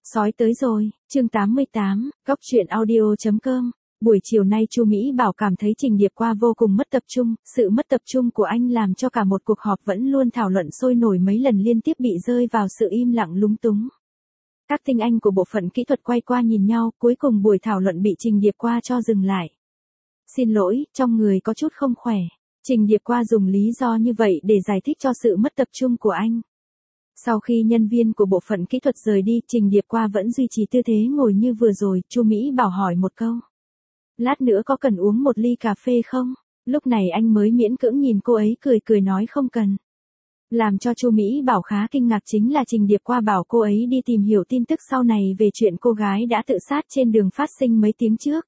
Sói tới rồi, chương 88, góc truyện audio.com. Buổi chiều nay Chu Mỹ Bảo cảm thấy Trình Điệp Qua vô cùng mất tập trung, sự mất tập trung của anh làm cho cả một cuộc họp vẫn luôn thảo luận sôi nổi mấy lần liên tiếp bị rơi vào sự im lặng lúng túng. Các tinh anh của bộ phận kỹ thuật quay qua nhìn nhau, cuối cùng buổi thảo luận bị Trình Điệp Qua cho dừng lại. Xin lỗi, trong người có chút không khỏe. Trình Điệp Qua dùng lý do như vậy để giải thích cho sự mất tập trung của anh. Sau khi nhân viên của bộ phận kỹ thuật rời đi, Trình Điệp Qua vẫn duy trì tư thế ngồi như vừa rồi. Chu Mỹ Bảo hỏi một câu. Lát nữa có cần uống một ly cà phê không? Lúc này anh mới miễn cưỡng nhìn cô ấy cười cười nói không cần. Làm cho Chu Mỹ Bảo khá kinh ngạc chính là Trình Điệp Qua bảo cô ấy đi tìm hiểu tin tức sau này về chuyện cô gái đã tự sát trên đường phát sinh mấy tiếng trước.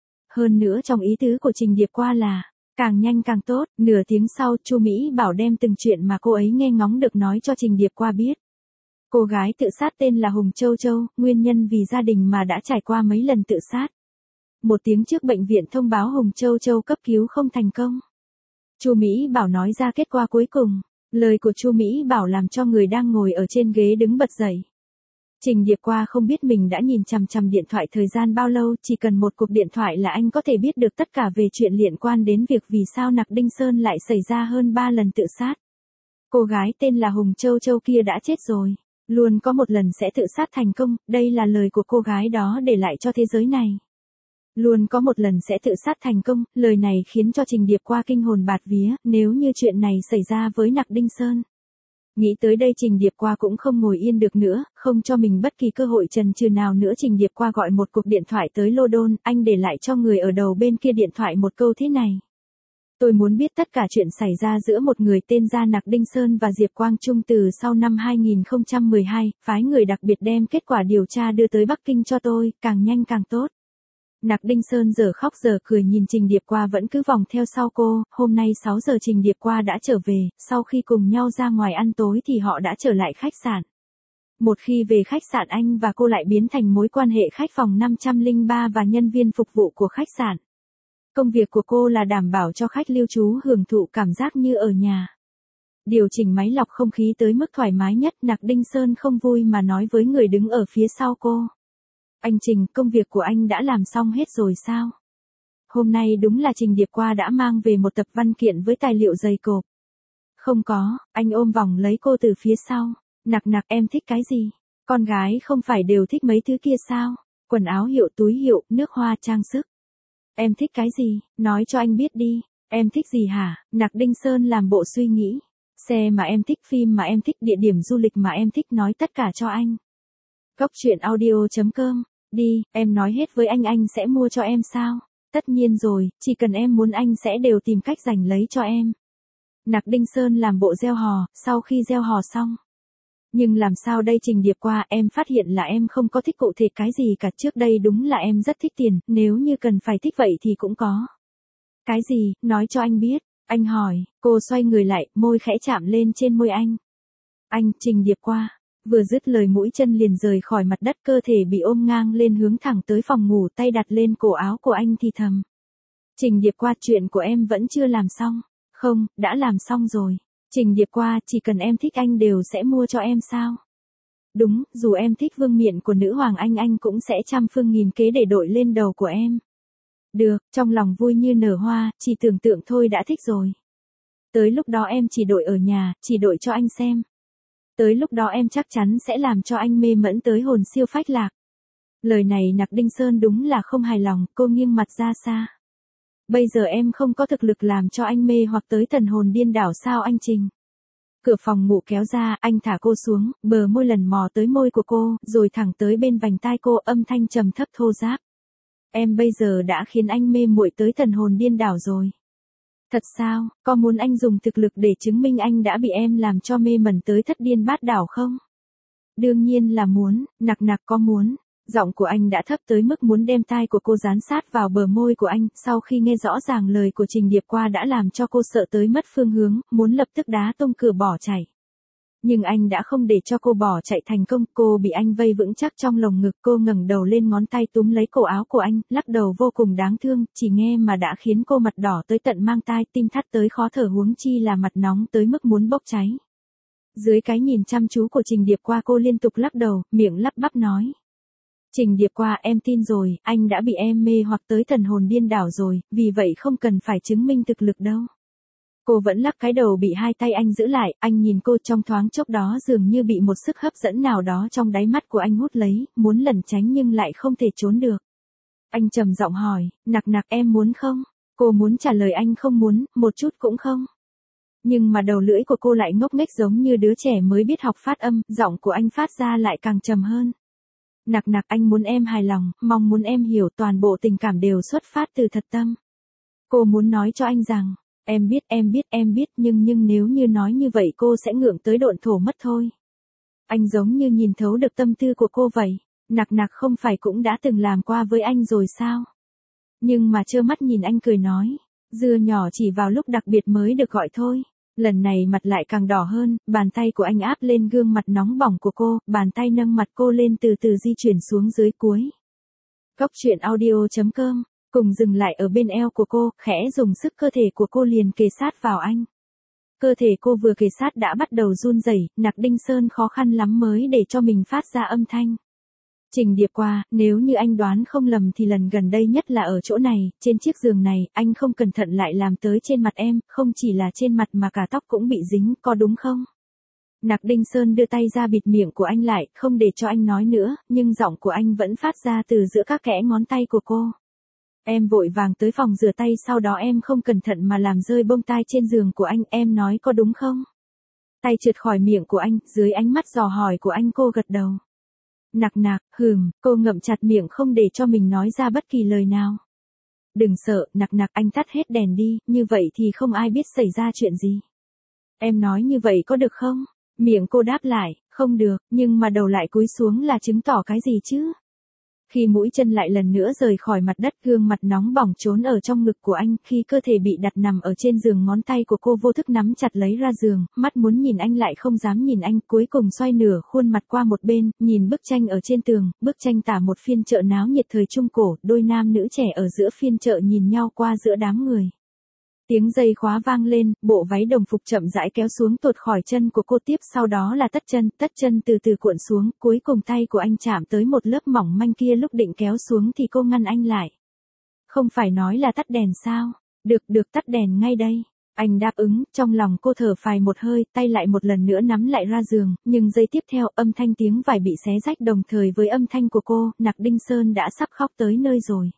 Hơn nữa trong ý tứ của Trình Điệp Qua là càng nhanh càng tốt. Nửa tiếng sau, Chu Mỹ Bảo đem từng chuyện mà cô ấy nghe ngóng được nói cho Trình Điệp Qua biết. Cô gái tự sát tên là Hùng Châu Châu, nguyên nhân vì gia đình mà đã trải qua mấy lần tự sát. Một tiếng trước bệnh viện thông báo Hùng Châu Châu cấp cứu không thành công. Chu Mỹ Bảo nói ra kết quả cuối cùng. Lời của Chu Mỹ Bảo làm cho người đang ngồi ở trên ghế đứng bật dậy. Trình Điệp Qua không biết mình đã nhìn chằm chằm điện thoại thời gian bao lâu, chỉ cần một cuộc điện thoại là anh có thể biết được tất cả về chuyện liên quan đến việc vì sao Nặc Đinh Sơn lại xảy ra hơn 3 lần tự sát. Cô gái tên là Hùng Châu Châu kia đã chết rồi, luôn có một lần sẽ tự sát thành công, đây là lời của cô gái đó để lại cho thế giới này. Luôn có một lần sẽ tự sát thành công, lời này khiến cho Trình Điệp Qua kinh hồn bạt vía, nếu như chuyện này xảy ra với Nặc Đinh Sơn. Nghĩ tới đây Trình Điệp Qua cũng không ngồi yên được nữa, không cho mình bất kỳ cơ hội chần chừ nào nữa. Trình Điệp Qua gọi một cuộc điện thoại tới London, anh để lại cho người ở đầu bên kia điện thoại một câu thế này. Tôi muốn biết tất cả chuyện xảy ra giữa một người tên Gia Nặc Đinh Sơn và Diệp Quang Trung từ sau năm 2012, phái người đặc biệt đem kết quả điều tra đưa tới Bắc Kinh cho tôi, càng nhanh càng tốt. Nặc Đinh Sơn giờ khóc giờ cười nhìn Trình Điệp Qua vẫn cứ vòng theo sau cô. Hôm nay 6 giờ Trình Điệp Qua đã trở về, sau khi cùng nhau ra ngoài ăn tối thì họ đã trở lại khách sạn. Một khi về khách sạn anh và cô lại biến thành mối quan hệ khách phòng 503 và nhân viên phục vụ của khách sạn. Công việc của cô là đảm bảo cho khách lưu trú hưởng thụ cảm giác như ở nhà. Điều chỉnh máy lọc không khí tới mức thoải mái nhất. Nặc Đinh Sơn không vui mà nói với người đứng ở phía sau cô. Anh Trình, công việc của anh đã làm xong hết rồi sao? Hôm nay đúng là Trình Điệp Qua đã mang về một tập văn kiện với tài liệu dày cộp. Không có, anh ôm vòng lấy cô từ phía sau. Nặc Nặc, em thích cái gì? Con gái không phải đều thích mấy thứ kia sao? Quần áo hiệu, túi hiệu, nước hoa, trang sức. Em thích cái gì? Nói cho anh biết đi. Em thích gì hả? Nặc Đinh Sơn làm bộ suy nghĩ. Xe mà em thích, phim mà em thích, địa điểm du lịch mà em thích, nói tất cả cho anh. Góc truyện audio.com. Đi, em nói hết với anh sẽ mua cho em sao? Tất nhiên rồi, chỉ cần em muốn anh sẽ đều tìm cách giành lấy cho em. Nặc Đinh Sơn làm bộ gieo hò, sau khi gieo hò xong. Nhưng làm sao đây Trình Điệp Qua, em phát hiện là em không có thích cụ thể cái gì cả. Trước đây đúng là em rất thích tiền, nếu như cần phải thích vậy thì cũng có. Cái gì, nói cho anh biết. Anh hỏi, cô xoay người lại, môi khẽ chạm lên trên môi anh. Anh, Trình Điệp Qua. Vừa dứt lời mũi chân liền rời khỏi mặt đất, cơ thể bị ôm ngang lên hướng thẳng tới phòng ngủ, tay đặt lên cổ áo của anh thì thầm. Trình Điệp Qua, chuyện của em vẫn chưa làm xong. Không, đã làm xong rồi. Trình Điệp Qua, chỉ cần em thích anh đều sẽ mua cho em sao? Đúng, dù em thích vương miện của nữ hoàng anh cũng sẽ trăm phương nghìn kế để đội lên đầu của em. Được, trong lòng vui như nở hoa, chỉ tưởng tượng thôi đã thích rồi. Tới lúc đó em chỉ đội ở nhà, chỉ đội cho anh xem. Tới lúc đó em chắc chắn sẽ làm cho anh mê mẫn tới hồn siêu phách lạc. Lời này Nặc Đinh Sơn đúng là không hài lòng, cô nghiêng mặt ra xa. Bây giờ em không có thực lực làm cho anh mê hoặc tới thần hồn điên đảo sao anh Trình? Cửa phòng ngủ kéo ra, anh thả cô xuống, bờ môi lần mò tới môi của cô, rồi thẳng tới bên vành tai cô, âm thanh trầm thấp thô ráp. Em bây giờ đã khiến anh mê muội tới thần hồn điên đảo rồi. Thật sao, có muốn anh dùng thực lực để chứng minh anh đã bị em làm cho mê mẩn tới thất điên bát đảo không? Đương nhiên là muốn. Nặc Nặc, có muốn. Giọng của anh đã thấp tới mức muốn đem tai của cô dán sát vào bờ môi của anh. Sau khi nghe rõ ràng lời của Trình Điệp Qua đã làm cho cô sợ tới mất phương hướng, muốn lập tức đá tung cửa bỏ chạy. Nhưng anh đã không để cho cô bỏ chạy thành công, cô bị anh vây vững chắc trong lồng ngực. Cô ngẩng đầu lên, ngón tay túm lấy cổ áo của anh, lắc đầu vô cùng đáng thương, chỉ nghe mà đã khiến cô mặt đỏ tới tận mang tai, tim thắt tới khó thở, huống chi là mặt nóng tới mức muốn bốc cháy. Dưới cái nhìn chăm chú của Trình Điệp Qua, cô liên tục lắc đầu, miệng lắp bắp nói. Trình Điệp qua, em tin rồi, anh đã bị em mê hoặc tới thần hồn điên đảo rồi, vì vậy không cần phải chứng minh thực lực đâu. Cô vẫn lắc cái đầu bị hai tay anh giữ lại, anh nhìn cô trong thoáng chốc đó dường như bị một sức hấp dẫn nào đó trong đáy mắt của anh hút lấy, muốn lẩn tránh nhưng lại không thể trốn được. Anh trầm giọng hỏi, Nặc Nặc em muốn không? Cô muốn trả lời anh không muốn, một chút cũng không. Nhưng mà đầu lưỡi của cô lại ngốc nghếch giống như đứa trẻ mới biết học phát âm, giọng của anh phát ra lại càng trầm hơn. Nặc Nặc anh muốn em hài lòng, mong muốn em hiểu toàn bộ tình cảm đều xuất phát từ thật tâm. Cô muốn nói cho anh rằng, em biết nhưng nếu như nói như vậy cô sẽ ngượng tới độn thổ mất thôi. Anh giống như nhìn thấu được tâm tư của cô vậy, Nặc Nặc không phải cũng đã từng làm qua với anh rồi sao? Nhưng mà trơ mắt nhìn anh cười nói, dưa nhỏ chỉ vào lúc đặc biệt mới được gọi thôi. Lần này mặt lại càng đỏ hơn, bàn tay của anh áp lên gương mặt nóng bỏng của cô, bàn tay nâng mặt cô lên từ từ di chuyển xuống dưới cuối. Góc truyện audio.com, cùng dừng lại ở bên eo của cô, khẽ dùng sức cơ thể của cô liền kề sát vào anh. Cơ thể cô vừa kề sát đã bắt đầu run rẩy, Nặc Đinh Sơn khó khăn lắm mới để cho mình phát ra âm thanh. Trình Điệp qua, nếu như anh đoán không lầm thì lần gần đây nhất là ở chỗ này, trên chiếc giường này, anh không cẩn thận lại làm tới trên mặt em, không chỉ là trên mặt mà cả tóc cũng bị dính, có đúng không? Nặc Đinh Sơn đưa tay ra bịt miệng của anh lại, không để cho anh nói nữa, nhưng giọng của anh vẫn phát ra từ giữa các kẽ ngón tay của cô. Em vội vàng tới phòng rửa tay sau đó em không cẩn thận mà làm rơi bông tai trên giường của anh, em nói có đúng không? Tay trượt khỏi miệng của anh, dưới ánh mắt dò hỏi của anh cô gật đầu. Nặc Nặc, cô ngậm chặt miệng không để cho mình nói ra bất kỳ lời nào. Đừng sợ, Nặc Nặc anh tắt hết đèn đi, như vậy thì không ai biết xảy ra chuyện gì. Em nói như vậy có được không? Miệng cô đáp lại, không được, nhưng mà đầu lại cúi xuống là chứng tỏ cái gì chứ? Khi mũi chân lại lần nữa rời khỏi mặt đất, gương mặt nóng bỏng trốn ở trong ngực của anh, khi cơ thể bị đặt nằm ở trên giường, ngón tay của cô vô thức nắm chặt lấy ra giường, mắt muốn nhìn anh lại không dám nhìn anh, cuối cùng xoay nửa khuôn mặt qua một bên, nhìn bức tranh ở trên tường, bức tranh tả một phiên chợ náo nhiệt thời Trung Cổ, đôi nam nữ trẻ ở giữa phiên chợ nhìn nhau qua giữa đám người. Tiếng dây khóa vang lên, bộ váy đồng phục chậm rãi kéo xuống tuột khỏi chân của cô, tiếp sau đó là tất chân từ từ cuộn xuống, cuối cùng tay của anh chạm tới một lớp mỏng manh kia, lúc định kéo xuống thì cô ngăn anh lại. Không phải nói là tắt đèn sao? Được tắt đèn ngay đây. Anh đáp ứng, trong lòng cô thở phào một hơi, tay lại một lần nữa nắm lại ra giường, nhưng giây tiếp theo âm thanh tiếng vải bị xé rách đồng thời với âm thanh của cô, Nặc Đinh Sơn đã sắp khóc tới nơi rồi.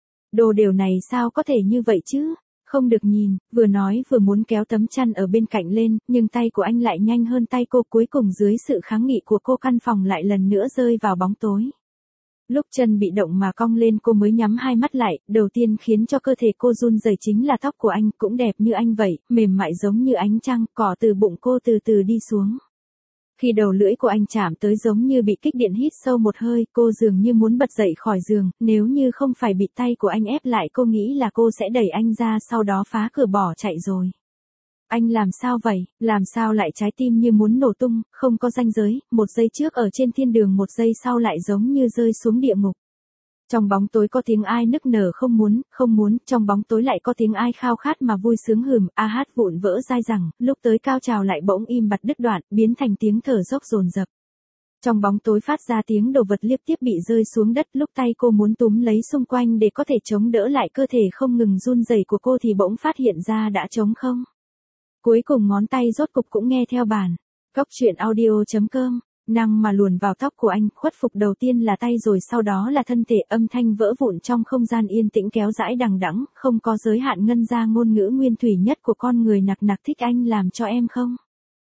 Đồ điều này sao có thể như vậy chứ? Không được nhìn, vừa nói vừa muốn kéo tấm chăn ở bên cạnh lên, nhưng tay của anh lại nhanh hơn tay cô, cuối cùng dưới sự kháng nghị của cô căn phòng lại lần nữa rơi vào bóng tối. Lúc chân bị động mà cong lên cô mới nhắm hai mắt lại, đầu tiên khiến cho cơ thể cô run rẩy chính là tóc của anh, cũng đẹp như anh vậy, mềm mại giống như ánh trăng, cỏ từ bụng cô từ từ đi xuống. Khi đầu lưỡi của anh chạm tới giống như bị kích điện, hít sâu một hơi, cô dường như muốn bật dậy khỏi giường, nếu như không phải bị tay của anh ép lại cô nghĩ là cô sẽ đẩy anh ra sau đó phá cửa bỏ chạy rồi. Anh làm sao vậy, làm sao lại trái tim như muốn nổ tung, không có ranh giới, một giây trước ở trên thiên đường, một giây sau lại giống như rơi xuống địa ngục. Trong bóng tối có tiếng ai nức nở không muốn, trong bóng tối lại có tiếng ai khao khát mà vui sướng hát vụn vỡ dai dẳng, lúc tới cao trào lại bỗng im bặt đứt đoạn, biến thành tiếng thở dốc dồn dập. Trong bóng tối phát ra tiếng đồ vật liên tiếp bị rơi xuống đất, lúc tay cô muốn túm lấy xung quanh để có thể chống đỡ lại cơ thể không ngừng run rẩy của cô thì bỗng phát hiện ra đã trống không. Cuối cùng ngón tay rốt cục cũng nghe theo bản. Góc truyện audio.com, năng mà luồn vào tóc của anh, khuất phục đầu tiên là tay rồi sau đó là thân thể, âm thanh vỡ vụn trong không gian yên tĩnh kéo dãi đằng đẵng, không có giới hạn, ngân ra ngôn ngữ nguyên thủy nhất của con người. Nặc Nặc thích anh làm cho em không?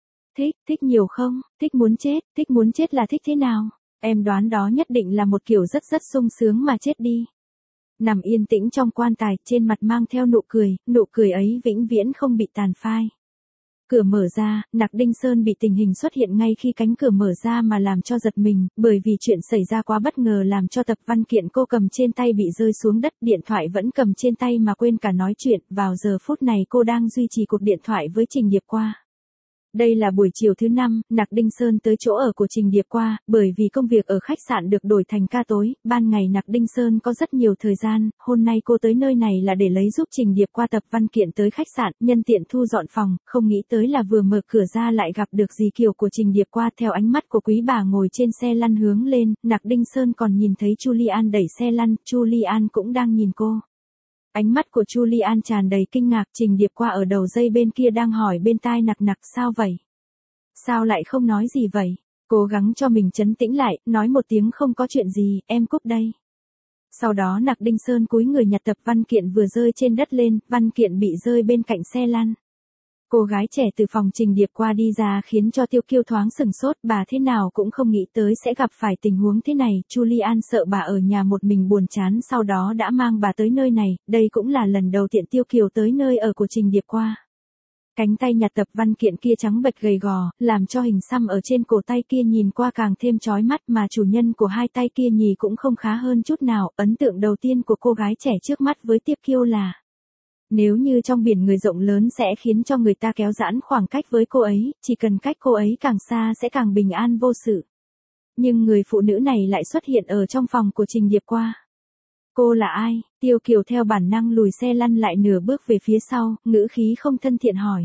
Thích nhiều không? Thích muốn chết là thích thế nào? Em đoán đó nhất định là một kiểu rất sung sướng mà chết đi. Nằm yên tĩnh trong quan tài, trên mặt mang theo nụ cười ấy vĩnh viễn không bị tàn phai. Cửa mở ra, Nặc Đinh Sơn bị tình hình xuất hiện ngay khi cánh cửa mở ra mà làm cho giật mình, bởi vì chuyện xảy ra quá bất ngờ làm cho tập văn kiện cô cầm trên tay bị rơi xuống đất, điện thoại vẫn cầm trên tay mà quên cả nói chuyện, vào giờ phút này cô đang duy trì cuộc điện thoại với Trình Điệp qua. Đây là buổi chiều thứ 5, Nặc Đinh Sơn tới chỗ ở của Trình Điệp Qua, bởi vì công việc ở khách sạn được đổi thành ca tối, ban ngày Nặc Đinh Sơn có rất nhiều thời gian, hôm nay cô tới nơi này là để lấy giúp Trình Điệp Qua tập văn kiện tới khách sạn, nhân tiện thu dọn phòng, không nghĩ tới là vừa mở cửa ra lại gặp được dì Kiều của Trình Điệp Qua. Theo ánh mắt của quý bà ngồi trên xe lăn hướng lên, Nặc Đinh Sơn còn nhìn thấy Julian đẩy xe lăn, Julian cũng đang nhìn cô. Ánh mắt của Julian tràn đầy kinh ngạc, Trình Điệp Qua ở đầu dây bên kia đang hỏi bên tai Nặc Nặc sao vậy? Sao lại không nói gì vậy? Cố gắng cho mình trấn tĩnh lại, nói một tiếng không có chuyện gì, em cúp đây. Sau đó Nặc Đinh Sơn cúi người nhặt tập văn kiện vừa rơi trên đất lên, văn kiện bị rơi bên cạnh xe lăn. Cô gái trẻ từ phòng Trình Điệp Qua đi ra khiến cho Tiêu Kiêu thoáng sừng sốt, bà thế nào cũng không nghĩ tới sẽ gặp phải tình huống thế này, Julian sợ bà ở nhà một mình buồn chán sau đó đã mang bà tới nơi này, đây cũng là lần đầu tiên Tiêu Kiều tới nơi ở của Trình Điệp Qua. Cánh tay nhặt tập văn kiện kia trắng bệch gầy gò, làm cho hình xăm ở trên cổ tay kia nhìn qua càng thêm chói mắt mà chủ nhân của hai tay kia nhì cũng không khá hơn chút nào, ấn tượng đầu tiên của cô gái trẻ trước mắt với Tiêu Kiêu là nếu như trong biển người rộng lớn sẽ khiến cho người ta kéo giãn khoảng cách với cô ấy, chỉ cần cách cô ấy càng xa sẽ càng bình an vô sự. Nhưng người phụ nữ này lại xuất hiện ở trong phòng của Trình Điệp Qua. Cô là ai? Tiêu Kiều theo bản năng lùi xe lăn lại nửa bước về phía sau, ngữ khí không thân thiện hỏi.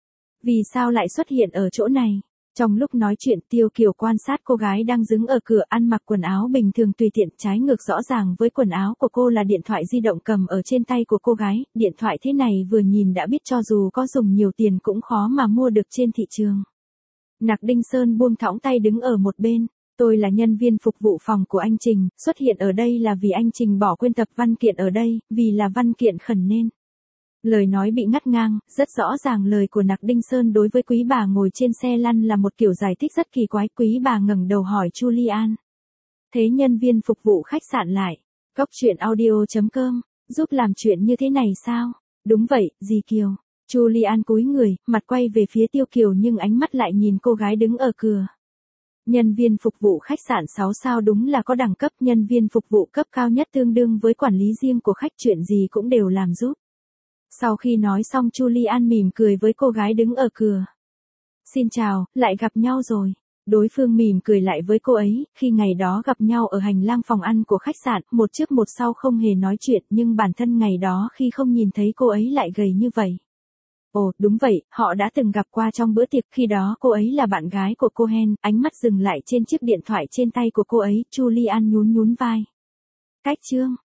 Vì sao lại xuất hiện ở chỗ này? Trong lúc nói chuyện Tiêu Kiều quan sát cô gái đang đứng ở cửa ăn mặc quần áo bình thường tùy tiện, trái ngược rõ ràng với quần áo của cô là điện thoại di động cầm ở trên tay của cô gái, điện thoại thế này vừa nhìn đã biết cho dù có dùng nhiều tiền cũng khó mà mua được trên thị trường. Nặc Đinh Sơn buông thõng tay đứng ở một bên. Tôi là nhân viên phục vụ phòng của anh Trình, xuất hiện ở đây là vì anh Trình bỏ quên tập văn kiện ở đây, vì là văn kiện khẩn nên. Lời nói bị ngắt ngang, rất rõ ràng lời của Nặc Đinh Sơn đối với quý bà ngồi trên xe lăn là một kiểu giải thích rất kỳ quái. Quý bà ngẩng đầu hỏi Julian. Thế nhân viên phục vụ khách sạn lại. Góc chuyện audio.com, giúp làm chuyện như thế này sao? Đúng vậy, dì Kiều. Julian cúi người, mặt quay về phía Tiêu Kiều nhưng ánh mắt lại nhìn cô gái đứng ở cửa. Nhân viên phục vụ khách sạn 6 sao đúng là có đẳng cấp, nhân viên phục vụ cấp cao nhất tương đương với quản lý riêng của khách, chuyện gì cũng đều làm giúp. Sau khi nói xong Julian mỉm cười với cô gái đứng ở cửa. Xin chào, lại gặp nhau rồi. Đối phương mỉm cười lại với cô ấy, khi ngày đó gặp nhau ở hành lang phòng ăn của khách sạn, một trước một sau không hề nói chuyện nhưng bản thân ngày đó khi không nhìn thấy cô ấy lại gầy như vậy. Ồ, đúng vậy, họ đã từng gặp qua trong bữa tiệc, khi đó cô ấy là bạn gái của Cohen, ánh mắt dừng lại trên chiếc điện thoại trên tay của cô ấy, Julian nhún nhún vai. Cách chương.